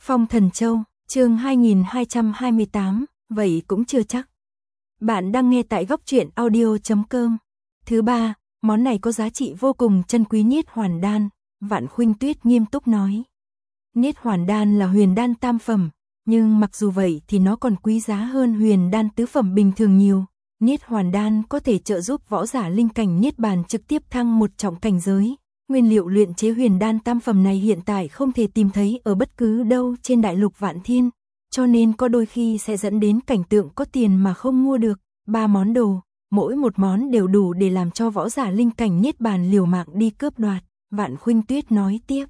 Phong Thần Châu, chương 2228, vậy cũng chưa chắc. Bạn đang nghe tại góc truyện audio.com. Thứ ba, món này có giá trị vô cùng chân quý. Niết Hoàn Đan, Vạn Khuynh Tuyết nghiêm túc nói. Niết Hoàn Đan là huyền đan tam phẩm, nhưng mặc dù vậy thì nó còn quý giá hơn huyền đan tứ phẩm bình thường nhiều. Niết Hoàn Đan có thể trợ giúp võ giả linh cảnh niết bàn trực tiếp thăng một trọng cảnh giới. Nguyên liệu luyện chế huyền đan tam phẩm này hiện tại không thể tìm thấy ở bất cứ đâu trên đại lục Vạn Thiên, cho nên có đôi khi sẽ dẫn đến cảnh tượng có tiền mà không mua được. 3 món đồ, mỗi một món đều đủ để làm cho võ giả linh cảnh niết bàn liều mạng đi cướp đoạt, Vạn Khuynh Tuyết nói tiếp.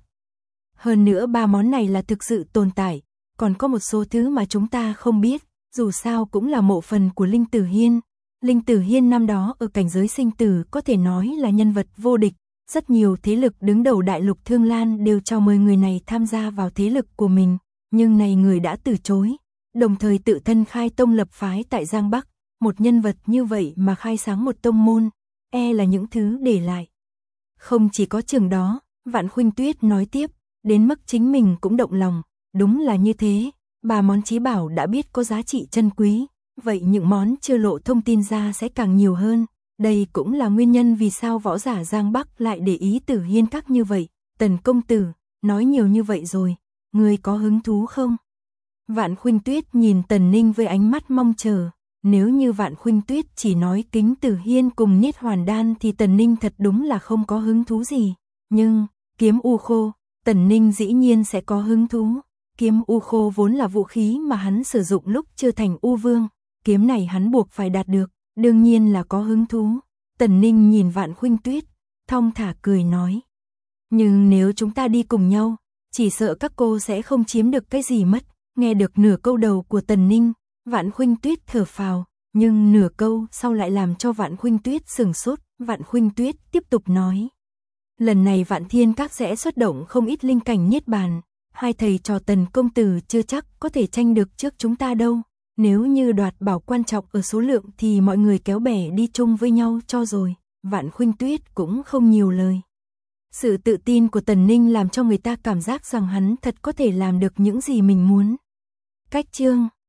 Hơn nữa 3 món này là thực sự tồn tại, còn có một số thứ mà chúng ta không biết, dù sao cũng là mộ phần của Linh Tử Hiên. Linh Tử Hiên năm đó ở cảnh giới sinh tử có thể nói là nhân vật vô địch. Rất nhiều thế lực đứng đầu đại lục Thương Lan đều chào mời người này tham gia vào thế lực của mình, nhưng này người đã từ chối, đồng thời tự thân khai tông lập phái tại Giang Bắc. Một nhân vật như vậy mà khai sáng một tông môn, là những thứ để lại. Không chỉ có chừng đó, Vạn Khuynh Tuyết nói tiếp, đến mức chính mình cũng động lòng, đúng là như thế, 3 món chí bảo đã biết có giá trị chân quý, vậy những món chưa lộ thông tin ra sẽ càng nhiều hơn. Đây cũng là nguyên nhân vì sao võ giả Giang Bắc lại để ý Tử Hiên Các như vậy. Tần công tử, nói nhiều như vậy rồi, ngươi có hứng thú không? Vạn Khuynh Tuyết nhìn Tần Ninh với ánh mắt mong chờ. Nếu như Vạn Khuynh Tuyết chỉ nói kính Tử Hiên cùng Niết Hoàn Đan thì Tần Ninh thật đúng là không có hứng thú gì. Nhưng, kiếm u khô, Tần Ninh dĩ nhiên sẽ có hứng thú. Kiếm u khô vốn là vũ khí mà hắn sử dụng lúc chưa thành U Vương. Kiếm này hắn buộc phải đạt được. Đương nhiên là có hứng thú. Tần Ninh nhìn Vạn Khuynh Tuyết, thong thả cười nói. Nhưng nếu chúng ta đi cùng nhau, chỉ sợ các cô sẽ không chiếm được cái gì mất. Nghe được nửa câu đầu của Tần Ninh, Vạn Khuynh Tuyết thở phào, nhưng nửa câu sau lại làm cho Vạn Khuynh Tuyết sửng sốt. Vạn Khuynh Tuyết tiếp tục nói. Lần này Vạn Thiên Các sẽ xuất động không ít linh cảnh niết bàn. Hai thầy trò Tần công tử chưa chắc có thể tranh được trước chúng ta đâu. Nếu như đoạt bảo quan trọng ở số lượng thì mọi người kéo bè đi chung với nhau cho rồi. Vạn Khuynh Tuyết cũng không nhiều lời. Sự tự tin của Tần Ninh làm cho người ta cảm giác rằng hắn thật có thể làm được những gì mình muốn. Cách chương